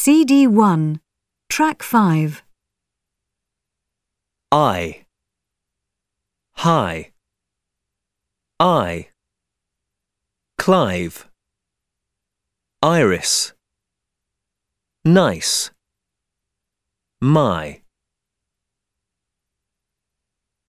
CD1, Track 5. I. Hi. I. Clive. Iris. Nice. My.